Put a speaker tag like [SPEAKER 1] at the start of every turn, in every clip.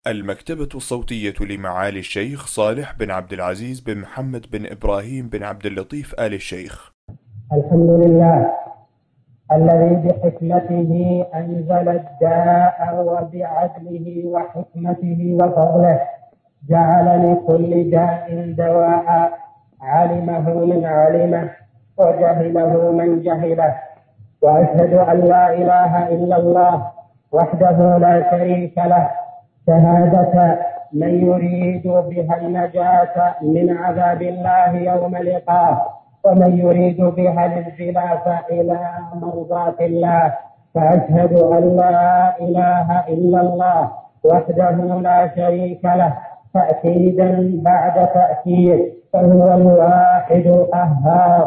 [SPEAKER 1] المكتبة الصوتية لمعالي الشيخ صالح بن عبد العزيز بن محمد بن إبراهيم بن عبد اللطيف آل الشيخ.
[SPEAKER 2] الحمد لله الذي بحكمته أنزل الداء وبعدله وحكمته وفضله جعل لكل داء دواء، علمه من علمه وجهله من جهله. وأشهد أن لا إله إلا الله وحده لا شريك له، شهادة من يريد بها النجاة من عذاب الله يوم لقاه، ومن يريد بها الانزلاف إلى مرضاة الله. فأشهد أن لا إله إلا الله وحده لا شريك له، تأكيدا بعد تأكيد، فهو الواحد القهار،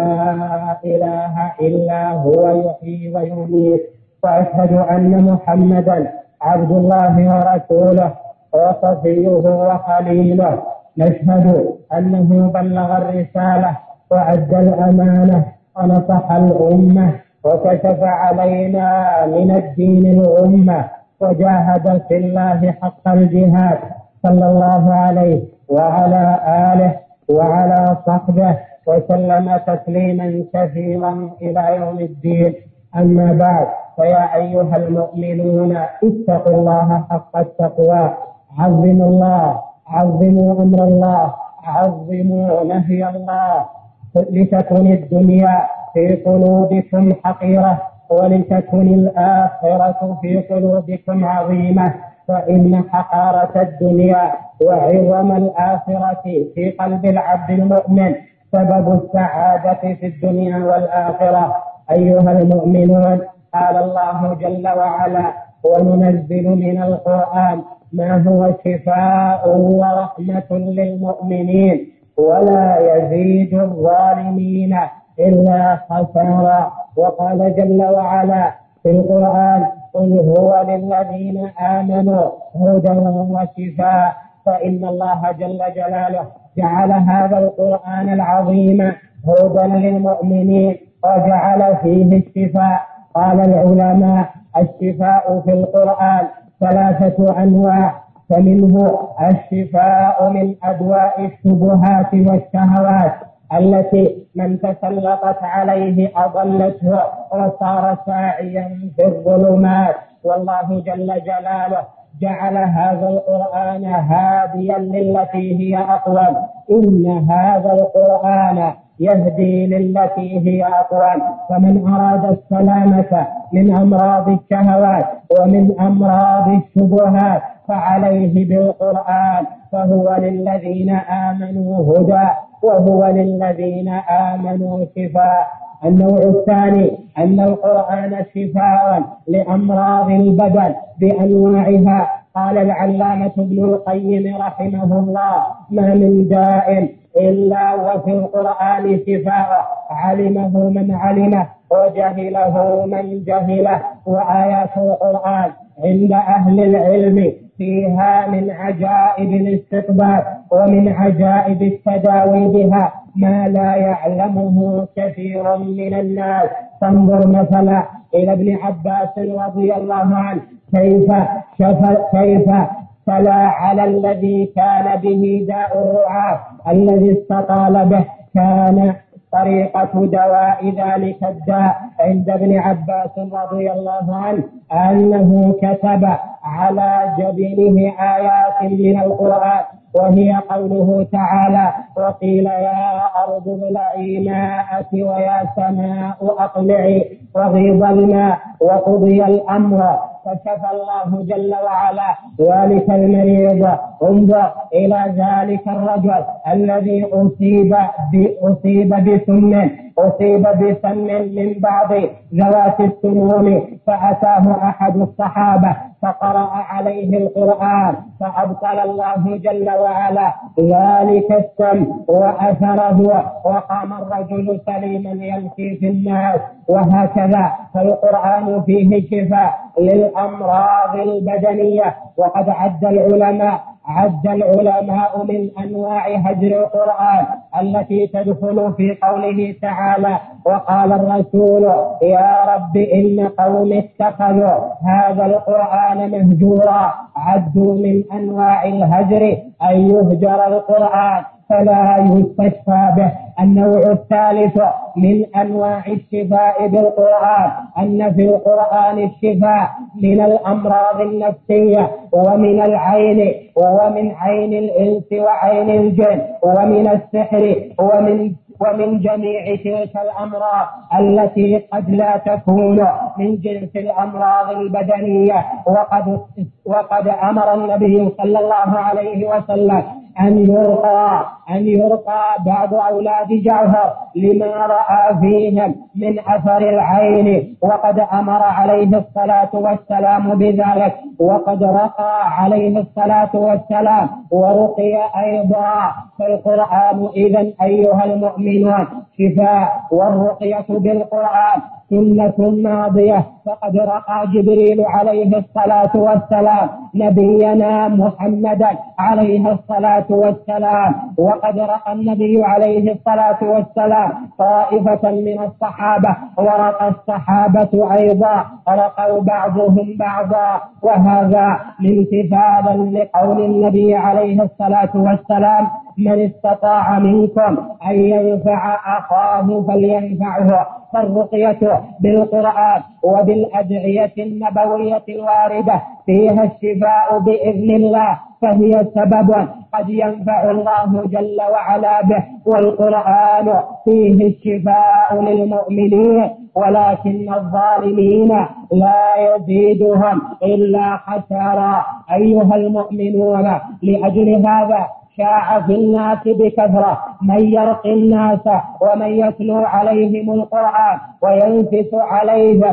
[SPEAKER 2] لا إله إلا هو يحيي ويميت. وأشهد أن محمدا عبد الله ورسوله وصفيه وخليله. نشهد أنه بلغ الرسالة وأدى الأمانة ونصح الأمة وكشف علينا من الدين الأمة، وجاهد في الله حق الجهاد، صلى الله عليه وعلى آله وعلى صحبه وسلم تسليما كثيرا إلى يوم الدين. أما بعد، فيا أيها المؤمنون اتقوا الله حق التقوى، عظموا الله، عظموا أمر الله، عظموا نهي الله، لتكن الدنيا في قلوبكم حقيرة ولتكن الآخرة في قلوبكم عظيمة. فإن حقارة الدنيا وعظم الآخرة في قلب العبد المؤمن سبب السعادة في الدنيا والآخرة. أيها المؤمنون، قال الله جل وعلا: وننزل من القرآن ما هو شفاء ورحمة للمؤمنين ولا يزيد الظالمين إلا خسارا. وقال جل وعلا في القرآن: قل هو للذين آمنوا هدى وشفاء. فإن الله جل جلاله جعل هذا القرآن العظيم هدى للمؤمنين وجعل فيه الشفاء. قال العلماء: الشفاء في القرآن 3 أنواع، فمنه الشفاء من أدواء الشبهات والشهوات التي من تسلطت عليه أضلته وصار ساعيا في الظلمات. والله جل جلاله جعل هذا القرآن هاديا للتي هي أقوم. إن هذا القرآن يهدي للتي هي أقوم. فمن أراد السلامة من أمراض الشهوات ومن أمراض الشبهات فعليه بالقرآن، فهو للذين آمنوا هدى وهو للذين آمنوا شفاء. النوع الثاني أن القرآن شفاء لأمراض البدن بأنواعها. قال العلامة ابن القيم رحمه الله: ما من داء إلا وفي القرآن شفاء، علمه من علمه وجهله من جهله. وآيات القرآن عند أهل العلم فيها من عجائب الاستقبال ومن عجائب التداوي بها ما لا يعلمه كثير من الناس. فانظر مثلا إلى ابن عباس رضي الله عنه كيف تلا على الذي كان به داء الرعاة الذي استطال به. كان طريقة دواء ذلك الداء عند ابن عباس رضي الله عنه أنه كتب على جبينه آيات من القرآن، وهي قوله تعالى: وقيل يا أرض ابلعي ماءك ويا سماء أقلعي وغيض الماء وقضي الأمر فشفى الله جل وعلا ذلك المريض. انظر إلى ذلك الرجل الذي أصيب بسم من بعض ذوات السموم، فأتاه أحد الصحابة فقرأ عليه القرآن فأبطل الله جل وعلا ذلك السم وأثره، وقام الرجل سليما يمشي في الناس. وهكذا فالقرآن فيه شفاء للأمراض البدنية. وقد عد العلماء عد العلماء من أنواع هجر القرآن التي تدخل في قوله تعالى: وقال الرسول يا رب إن قوم اتخذوا هذا القرآن مهجورا. عدوا من أنواع الهجر أن يهجر القرآن فلا يستشفى به. النوع الثالث من أنواع الشفاء بالقرآن أن في القرآن الشفاء من الأمراض النفسية ومن العين ومن عين الإنس وعين الجن ومن السحر ومن جميع تلك الأمراض التي قد لا تكون من جنس الأمراض البدنية. وقد أمر النبي صلى الله عليه وسلم أن يرقى بعض أولاد جعفر لما رأى فيهم من أثر العين، وقد أمر عليه الصلاة والسلام بذلك، وقد رقى عليه الصلاة والسلام ورقي أيضا. فالقرآن إذن أيها المؤمنون شفاء، والرقية بالقرآن سنة ماضية. فقد رقى جبريل عليه الصلاة والسلام نبينا محمدا عليه الصلاة والسلام، وقد رقى النبي عليه الصلاة والسلام طائفة من الصحابة، ورقى الصحابة أيضا، رقوا بعضهم بعضا. وهذا امتثالا لقول النبي عليه الصلاة والسلام: من استطاع منكم أن ينفع أخاه فلينفعه. فالرقية بالقرآن وبالأدعية النبوية الواردة فيها الشفاء بإذن الله، فهي سبب قد ينفع الله جل وعلا به، والقرآن فيه الشفاء للمؤمنين، ولكن الظالمين لا يزيدهم إلا خسارا. أيها المؤمنون، لأجل هذا شاع في الناس بكثرة من يرقي الناس ومن يتلو عليهم القرآن وينفس عليهم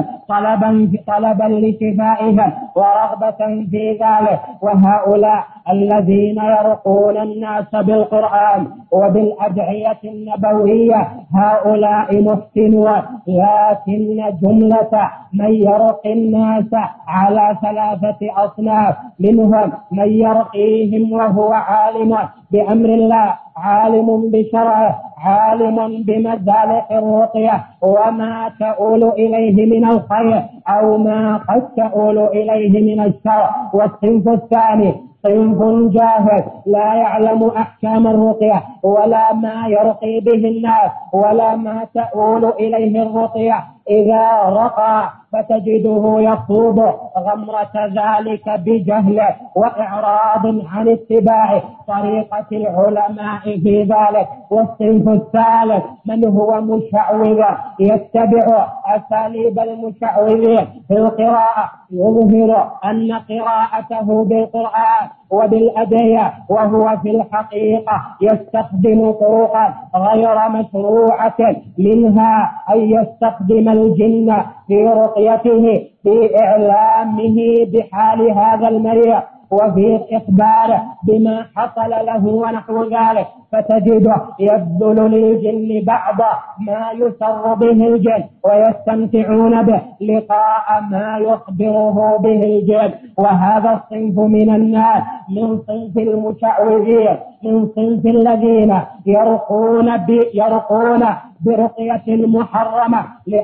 [SPEAKER 2] طلبا لشفائهم ورغبة في ذلك. وهؤلاء الذين يرقون الناس بالقرآن وبالأدعية النبوية هؤلاء محسنون، لكن جملة من يرقي الناس على 3 أصناف: منهم من يرقيهم وهو عالم بأمر الله، عالم بشرعه، عالم بمزالق الرقية وما تؤول إليه من الخير أو ما قد تؤول إليه من الشر. والصنف الثاني صنف جاهل لا يعلم أحكام الرقية ولا ما يرقي به الناس ولا ما تؤول إليه الرقية. إذا رقى فتجده يخوض غمرة ذلك بجهل وإعراض عن اتباع طريقة العلماء في ذلك. والصنف الثالث من هو مشعوذ يتبع أساليب المشعوذين في القراءة، يظهر أن قراءته بالقرآن وبالأدعية وهو في الحقيقة يستخدم طرقا غير مشروعة، منها أن يستخدم الجن في رقيته، في إعلامه بحال هذا المريض وفي إخباره بما حصل له ونحو ذلك، فتجده يبذل للجن بعض ما يسر به الجن ويستمتعون به لقاء ما يخبره به الجن. وهذا الصنف من الناس من صنف المشعوذين، من صنف الذين يرقون برقية محرمة،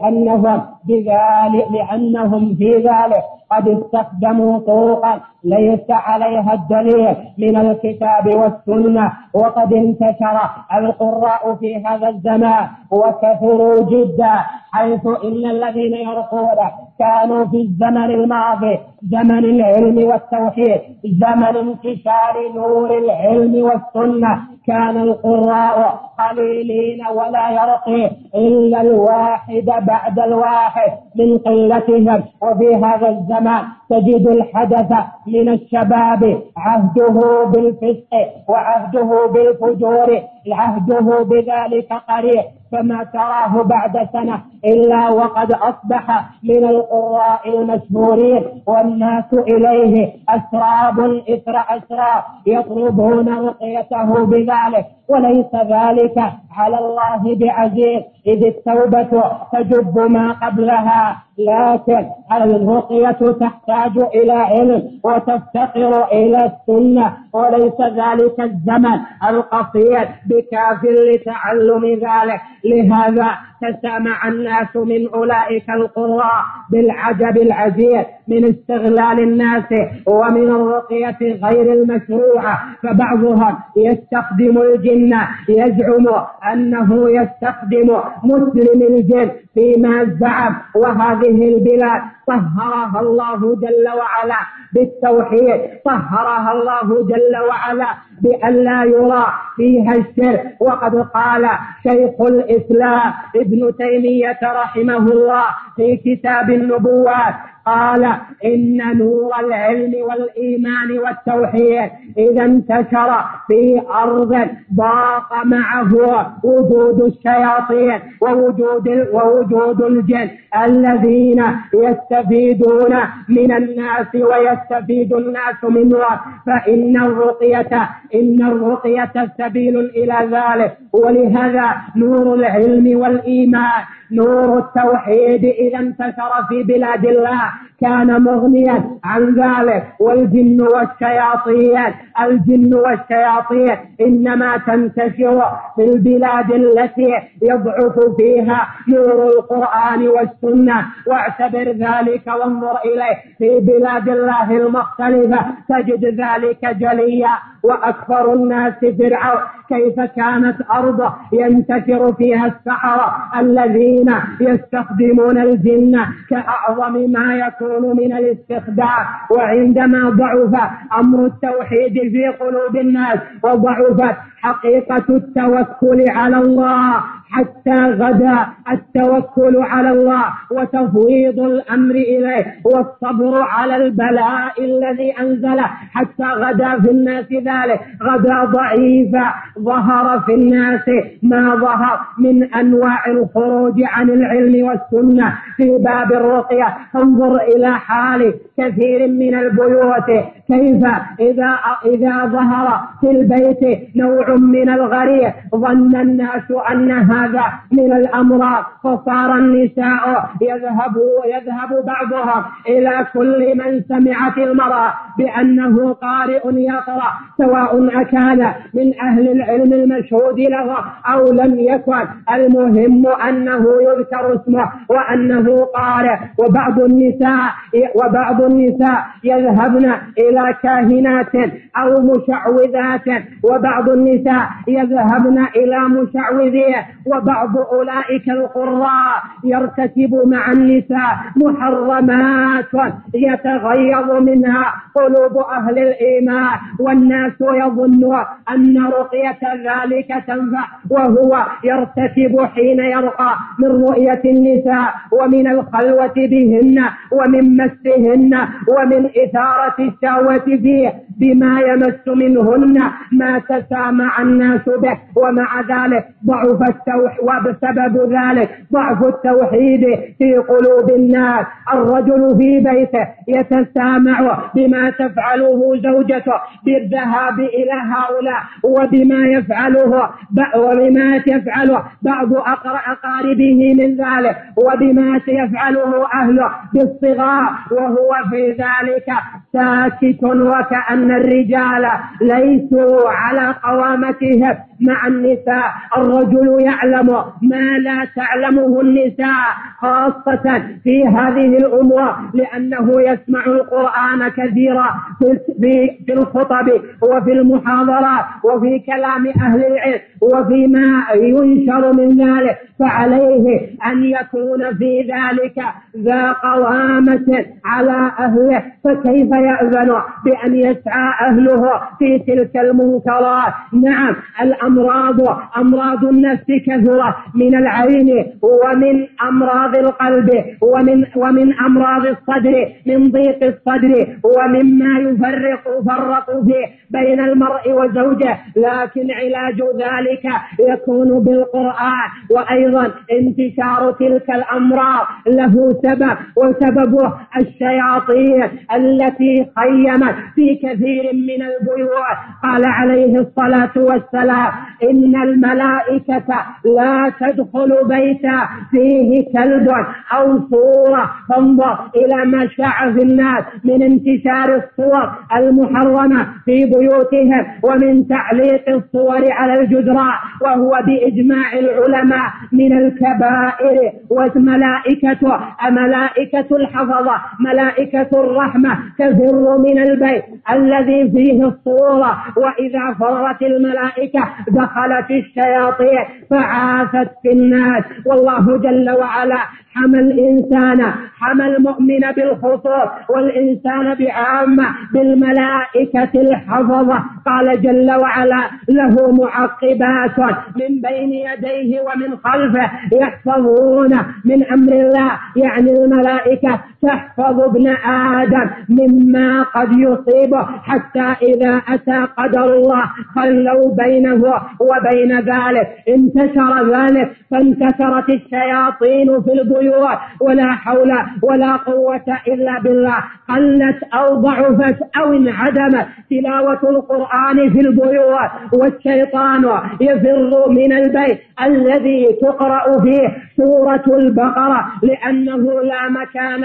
[SPEAKER 2] لأنهم في ذلك قد استخدموا طرقا ليس عليها الدليل من الكتاب والسنة. وقد انتشر القراء في هذا الزمان وكثروا جدا، حيث إن الذين يرقون كانوا في الزمن الماضي زمن العلم والتوحيد، زمن انتشار نور العلم والسنة، كان القراء قليلين ولا يرقي إلا الواحد بعد الواحد من قلتهم. وفي هذا الزمان تجد الحدث من الشباب عهده بالفسق وعهده بالفجور، عهده بذلك قريب، فما تراه بعد سنة إلا وقد أصبح من القراء المشهورين، والناس إليه أسراب إثر أسراب يطلبون رقيته بذلك. وليس ذلك على الله بعزيز، إذ التوبة تجب ما قبلها، لكن الرقية تحتاج إلى علم وتفتقر إلى السنة، وليس ذلك الزمن القصير بكاف لتعلم ذلك. لهذا تسامع الناس من أولئك القراء بالعجب العجيب من استغلال الناس ومن الرقية غير المشروعة، فبعضهم يستخدم الجن، يزعم أنه يستخدم مسلم الجن فيما زعم، وهذه البلاد طهرها الله جل وعلا بالتوحيد، طهرها الله جل وعلا بأن لا يرى فيها الشرك. وقد قال شيخ الإسلام ابن تيمية رحمه الله في كتاب النبوات، قال إن نور العلم والإيمان والتوحيد إذا انتشر في أرض ضاق معه وجود الشياطين ووجود الجن الذين يستفيدون من الناس ويستفيد الناس منهم، فإن الرقية سبيل إلى ذلك. ولهذا نور العلم والإيمان، نور التوحيد إذا انتشر في بلاد الله كان مغنيا عن ذلك. والجن والشياطين إنما تنتشر في البلاد التي يضعف فيها نور القرآن والسنة، واعتبر ذلك وانظر إليه في بلاد الله المختلفة تجد ذلك جليا. وأكثر الناس فرعون، كيف كانت أرض ينتشر فيها السحرة الذين يستخدمون الجن كأعظم ما يكون من الاستخدام. وعندما ضعف أمر التوحيد في قلوب الناس وضعفت حقيقة التوكل على الله، حتى غدا التوكل على الله وتفويض الأمر إليه والصبر على البلاء الذي أنزله، حتى غدا في الناس ذلك، غدا ضعيفة. ظهر في الناس ما ظهر من أنواع الخروج عن العلم والسنة في باب الرقية. انظر إلى حال كثير من البيوت، كيف إذا ظهر في البيت نوع من الغريب ظن الناس أن هذا من الأمراض، فصار النساء يذهب بعضهم إلى كل من سمعت المرأة بأنه قارئ يقرأ، سواء أكان من أهل العلم المشهود له أو لم يكن، المهم أنه يذكر اسمه وأنه قارئ. وبعض النساء يذهبن إلى كاهنات أو مشعوذات، وبعض النساء يذهبن إلى مشعوذين، وبعض أولئك القراء يرتكب مع النساء محرمات يتغيظ منها قلوب أهل الإيمان، والناس يظن أن رقية ذلك تنفع، وهو يرتكب حين يرقى من رؤية النساء ومن الخلوة بهن ومن مسهن ومن إثارة الشهوة فيه بما يمس منهن ما تسامع الناس به. ومع ذلك وبسبب ذلك ضعف التوحيد في قلوب الناس. الرجل في بيته يتسامع بما تفعله زوجته بالذهاب إلى هؤلاء، وبما يفعله بعض أقاربه من ذلك، وبما يفعله أهله بالصغار، وهو في ذلك ساكت، وكأن الرجال ليسوا على قوامتهم مع النساء. الرجل يعلم ما لا تعلمه النساء، خاصة في هذه الأمور، لأنه يسمع القرآن كثيرا في الخطب وفي المحاضرات وفي كلام أهل العلم وفيما ينشر من ذلك، فعليه أن يكون في ذلك ذا قوامة على أهله. فكيف يأذن بأن يسعى أهله في تلك المنكرات؟ نعم، أمراض النفس كثرة، من العين ومن أمراض القلب ومن أمراض الصدر، من ضيق الصدر ومما يفرق فيه بين المرء وزوجه، لكن علاج ذلك يكون بالقرآن. وأيضا انتشار تلك الأمراض له سبب، وسببه الشياطين التي خيمت في كثير من البيوت. قال عليه الصلاة والسلام: إن الملائكة لا تدخل بيتا فيه كلب أو صورة. فانظر إلى ما شاع في الناس من انتشار الصور المحرمة في بيوتهم ومن تعليق الصور على الجدران، وهو بإجماع العلماء من الكبائر. والملائكة ملائكة الحفظة ملائكة الرحمة تفر من البيت الذي فيه الصورة، وإذا فرت الملائكة دخلت الشياطين فعاثت في الناس. والله جل وعلا حمى الإنسان، حمى المؤمن بالخصوص والإنسان بعامة بالملائكة الحفظة. قال جل وعلا: له معقبات من بين يديه ومن خلفه يحفظون من أمر الله، يعني الملائكة تحفظ ابن آدم مما قد يصيبه، حتى إذا أتى قدر الله خلوا بينه وبين ذلك. انتشر ذلك فانتشرت الشياطين في البيوت، ولا حول ولا قوة إلا بالله. قلت أو ضعفت أو انعدمت تلاوة القرآن في البيوت، والشيطان يفر من البيت الذي تقرأ فيه سورة البقرة، لأنه لا مكان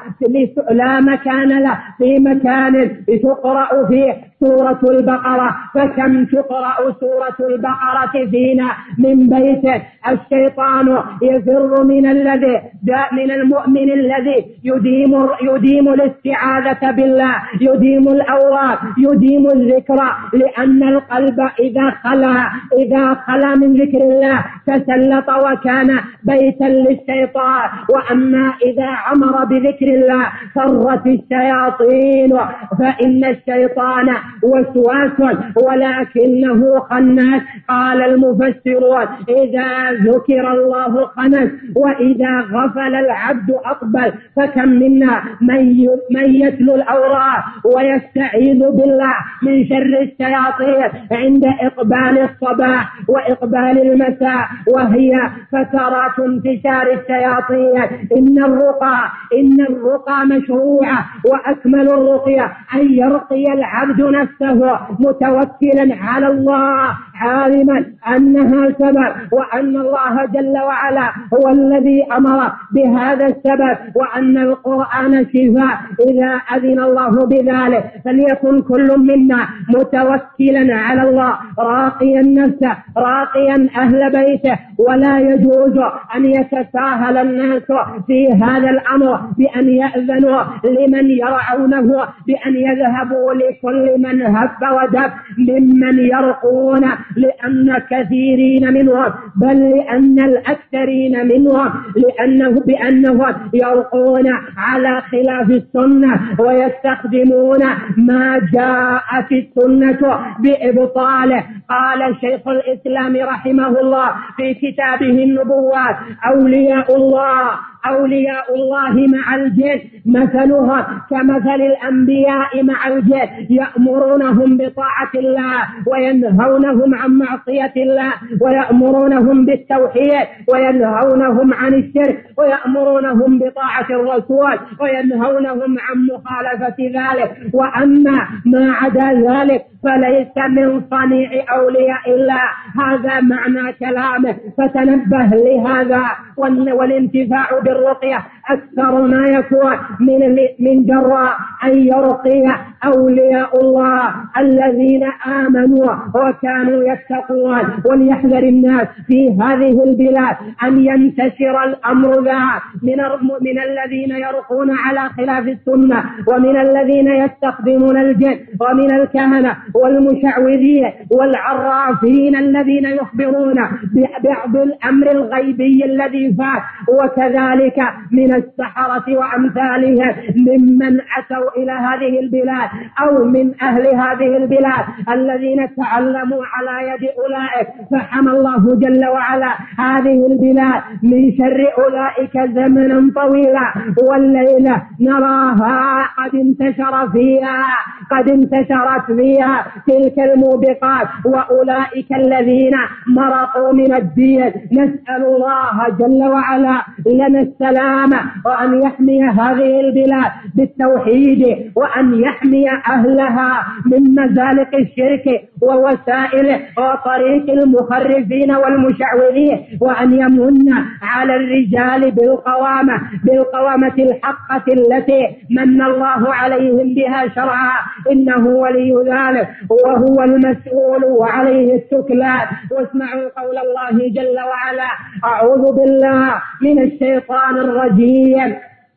[SPEAKER 2] له في مكان تقرأ فيه سورة البقرة. فكم تقرأ سورة البقرة فينا من بيته. الشيطان يفر من المؤمن الذي يديم الاستعاذة بالله، يديم الأوراد، يديم الذكر، لأن القلب إذا خلا من ذكر الله تسلط وكان بيتا للشيطان. وأما إذا عمر بذكر الله فرت الشياطين، فإن الشيطان وسواس ولكنه خناس. قال المفسرون: إذا ذكر الله خنس، وإذا غفل العبد أقبل. فكم منا من يتلو الأوراق ويستعيذ بالله من شر الشياطين عند إقبال الصباح وإقبال المساء، وهي فترات انتشار الشياطين. إن الرقى مشروعة، وأكمل الرقية أن يرقي العبد نفسه متوكلا على الله، عالما أنها سبب، وأن الله جل وعلا هو الذي أمر بهذا السبب، وأن القرآن شفاء إذا أذن الله بذلك. فليكن كل منا متوكلا على الله، راقيا نفسه، راقيا أهل بيته. ولا يجوز أن يتساهل الناس في هذا الأمر بأن يأذنوا لمن يرعونه بأن يذهبوا لكل من هب ودب ممن يرقون، لأن كثيرين منهم، بل لأن الأكثرين منهم، بأنهم يرقون على خلاف السنة ويستخدمون ما جاءت السنة بإبطاله. قال شيخ الإسلام رحمه الله في كتابه النبوات: أولياء الله مع الجن مثلها كمثل الأنبياء مع الجن، يأمرونهم بطاعة الله وينهونهم عن معصية الله، ويأمرونهم بالتوحيد وينهونهم عن الشرك، ويأمرونهم بطاعة الرسول وينهونهم عن مخالفة ذلك. وأما ما عدا ذلك فليس من صنيع أولياء الله. هذا معنى كلامه، فتنبه لهذا. والانتفاع بالرقية أكثر ما يكون من جراء أن يرقي أولياء الله الذين آمنوا وكانوا يتقون. وليحذر الناس في هذه البلاد أن ينتشر الأمر ذا من الذين يرقون على خلاف السنة، ومن الذين يستخدمون الجن، ومن الكهنة والمشعوذين والعرافين الذين يخبرون ببعض الأمر الغيبي الذي فات، وكذلك من السحرة وأمثالهم ممن أتوا إلى هذه البلاد أو من أهل هذه البلاد الذين تعلموا على يد أولئك. فحمى الله جل وعلا هذه البلاد من شر أولئك زمنا طويلا. والليلة نراها قد انتشرت فيها تلك الموبقات، وأولئك الذين مرقوا من الدين. نسأل الله جل وعلا لنا بالسلام، وأن يحمي هذه البلاد بالتوحيد، وأن يحمي أهلها من مزالق الشرك ووسائله وطريق المخرفين والمشعوذين، وأن يمن على الرجال بالقوامة الحقة التي من الله عليهم بها شرعا، إنه ولي ذلك وهو المسؤول وعليه التكلان. واسمعوا قول الله جل وعلا: أعوذ بالله من الشيطان الرجيم: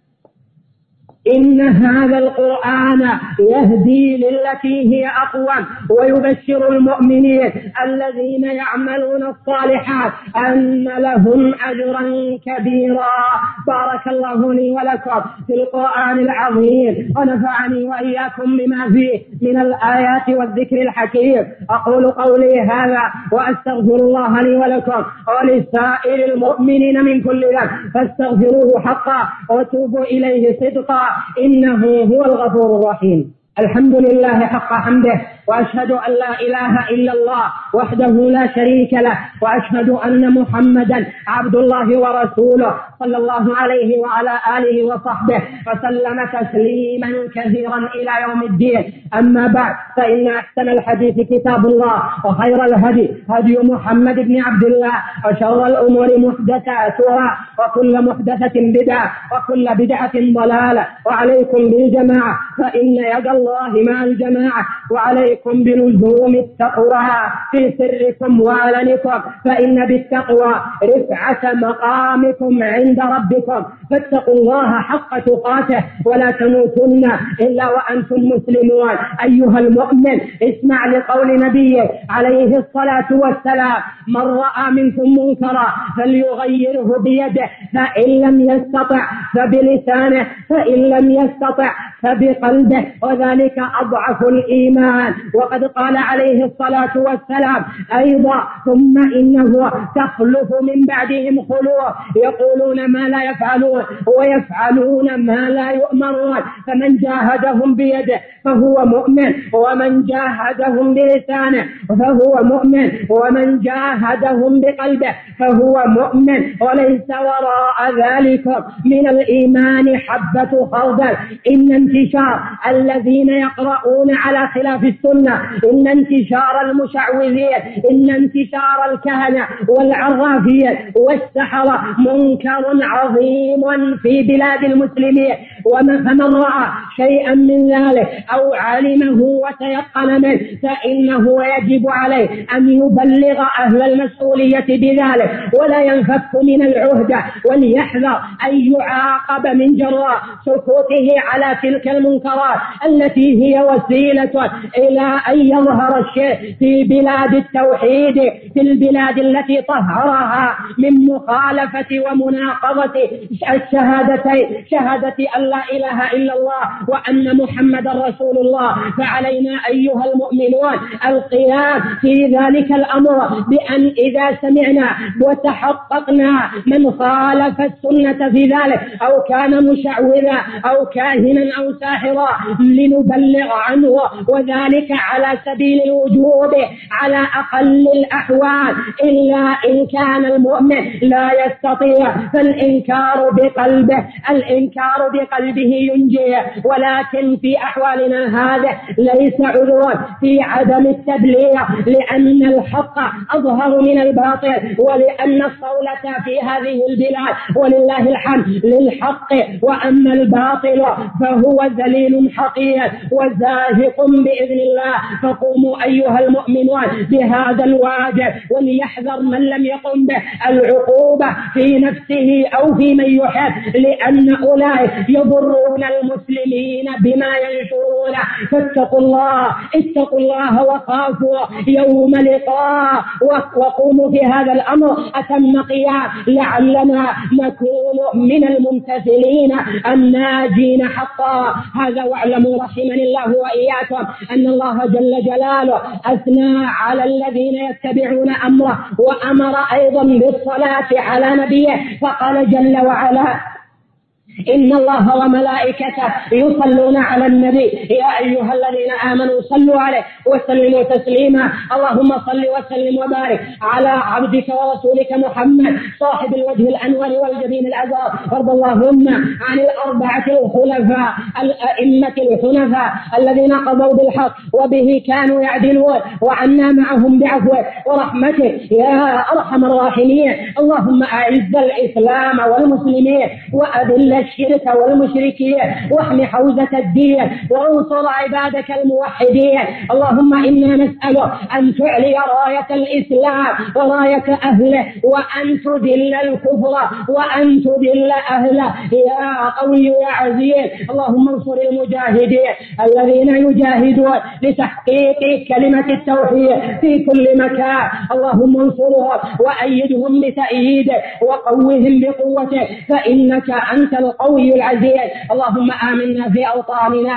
[SPEAKER 2] إن هذا القرآن يهدي للتي هي أقوم ويبشر المؤمنين الذين يعملون الصالحات أن لهم أجرا كبيرا. بارك الله لي ولكم في القرآن العظيم، ونفعني وإياكم بما فيه من الآيات والذكر الحكيم. أقول قولي هذا وأستغفر الله لي ولكم ولسائر المؤمنين من كل ذنب، فاستغفروه حقا وتوبوا إليه صدقا، إنه هو الغفور الرحيم. الحمد لله حق حمده، وأشهد أن لا إله إلا الله وحده لا شريك له، وأشهد أن محمدا عبد الله ورسوله صلى الله عليه وعلى آله وصحبه وسلم تسليما كثيرا إلى يوم الدين. أما بعد، فإن أحسن الحديث كتاب الله، وخير الهدي هدي محمد بن عبد الله، وشر الأمور محدثاتها، وكل محدثة بدعة، وكل بدعة ضلالة. وعليكم بالجماعة، فإن يد الله مع الجماعة، وعليكم بلزوم التقوى في سركم وعلنكم، فإن بالتقوى رفعة مقامكم عند ربكم. فاتقوا الله حق تقاته ولا تموتن إلا وأنتم مسلمون. أيها المؤمن، اسمع لقول نبيه عليه الصلاة والسلام: من رأى منكم منكرا فليغيره بيده، فإن لم يستطع فبلسانه، فإن لم يستطع فبقلبه، وذلك أضعف الإيمان. وقد قال عليه الصلاة والسلام أيضا: ثم إنه تخلف من بعدهم خلوف يقولون ما لا يفعلون ويفعلون ما لا يؤمرون، فمن جاهدهم بيده فهو مؤمن، ومن جاهدهم بلسانه فهو مؤمن، ومن جاهدهم بقلبه فهو مؤمن، وليس وراء ذلك من الإيمان حبة خردل. إن انتشار الذين يقرؤون على خلاف السنة، إن انتشار المشعوذين، إن انتشار الكهنة والعرافين والسحرة منكر عظيم في بلاد المسلمين. فمن رأى شيئا من ذلك أو علمه وتيقن منه فإنه يجب عليه أن يبلغ أهل المسؤولية بذلك، ولا ينفك من العهدة، وليحذر أن يعاقب من جراء سكوته على تلك المنكرات التي هي وسيلة إلى أن يظهر الشيء في بلاد التوحيد، في البلاد التي طهرها من مخالفة ومناقضة الشهادتين، شهادة أن لا إله إلا الله وأن محمدا رسول الله. فعلينا أيها المؤمنون القيام في ذلك الأمر، بأن إذا سمعنا وتحققنا من خالف السنة في ذلك أو كان مشعوذا أو كاهنا أو ساحرا لنبلغ عنه، وذلك على سبيل الوجوب على أقل الأحوال، إلا إن كان المؤمن لا يستطيع فالإنكار بقلبه، الإنكار بقلبه ينجيه. ولكن في أحوالنا هذا ليس عذر في عدم التبليغ، لأن الحق أظهر من الباطل، ولأن الصولة في هذه البلاد ولله الحمد للحق، وأما الباطل فهو ذليل حقير وزاهق بإذن الله. فقوموا أيها المؤمنون بهذا الواجب، وليحذر من لم يقم به العقوبة في نفسه أو في من يحب، لأن أولئك يضرون المسلمين بما ينشرونه. فاتقوا الله، اتقوا الله وخافوا يوم لقاء، وقوموا في هذا الأمر أتم قيام، لعلنا نكون من الممتثلين الناجين حقا. هذا واعلموا رحمني الله وإياكم أن الله جل جلاله أثنى على الذين يتبعون أمره، وأمر أيضا بالصلاة على نبيه، فقال جل وعلا: إن الله وملائكته يصلون على النبي يا أيها الذين آمنوا صلوا عليه وسلموا تسليما. اللهم صل وسلم وبارك على عبدك ورسولك محمد صاحب الوجه الأنور والجبين الأزهر. وارض اللهم عن الأربعة الخلفاء الأئمة الحنفاء الذين قضوا بالحق وبه كانوا يعدلون، وعنا معهم بعفوك ورحمتك يا أرحم الراحمين. اللهم أعز الإسلام والمسلمين وأذل الشرك والمشركين واحم حوزة الدين وانصر عبادك الموحدين. اللهم إنا نسألك أن تعلي راية الإسلام وراية أهله وأن تذل الكفر وأن تذل أهله يا قوي يا عزيز. اللهم انصر المجاهدين الذين يجاهدون لتحقيق كلمة التوحيد في كل مكان. اللهم انصرهم وأيدهم بتأييدك وقوهم بقوتك فإنك أنت القوي العزيز. اللهم آمنا في أوطاننا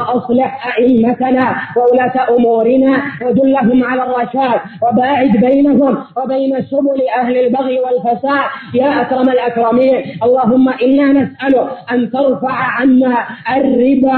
[SPEAKER 2] وأصلح أئمتنا وولاة أمورنا ودلهم على الرشاد وباعد بينهم وبين سبل أهل البغي والفساد يا أكرم الأكرمين. اللهم إنا نسألك أن ترفع عنا الربا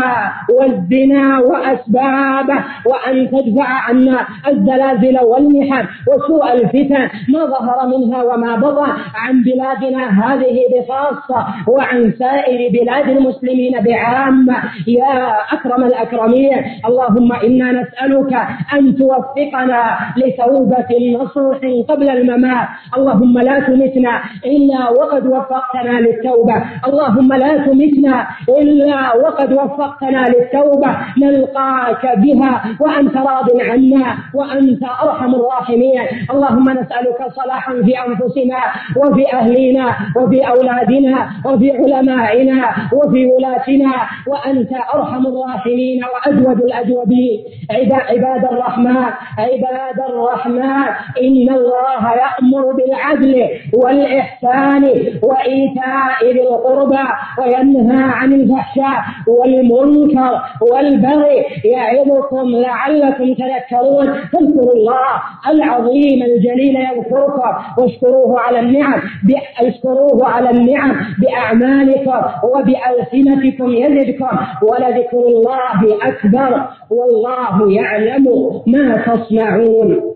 [SPEAKER 2] والزنا وأسبابه وأن تدفع عنا الزلازل والمحن وسوء الفتن ما ظهر منها وما بطن عن بلادنا هذه بخاصة وعن سائر بلاد المسلمين بعامة يا أكرم الأكرمين. اللهم إنا نسألك أن توفقنا لتوبة نصوح قبل الممات. اللهم لا تمتنا إلا وقد وفقتنا للتوبة. اللهم لا تمتنا إلا وقد وفقتنا للتوبة نلقاك بها وأنت راض عنا وأنت أرحم الراحمين. اللهم نسألك صلاحا في أنفسنا وفي أهلنا وفي أولادنا وفي علمائنا وفي ولاتنا وأنت أرحم الراحمين وأجود الأجودين. عباد الرحمن إن الله يأمر بالعدل والإحسان وإيتاء ذي القربى وينهى عن الفحشاء والمنكر والبغي يعظكم لعلكم تذكرون. فاذكروا الله العظيم الجليل يذكركم واشكروه على النعم بأعمالكم وبألسنتكم يزدكم ولذكر الله أكبر والله يعلم ما تصنعون.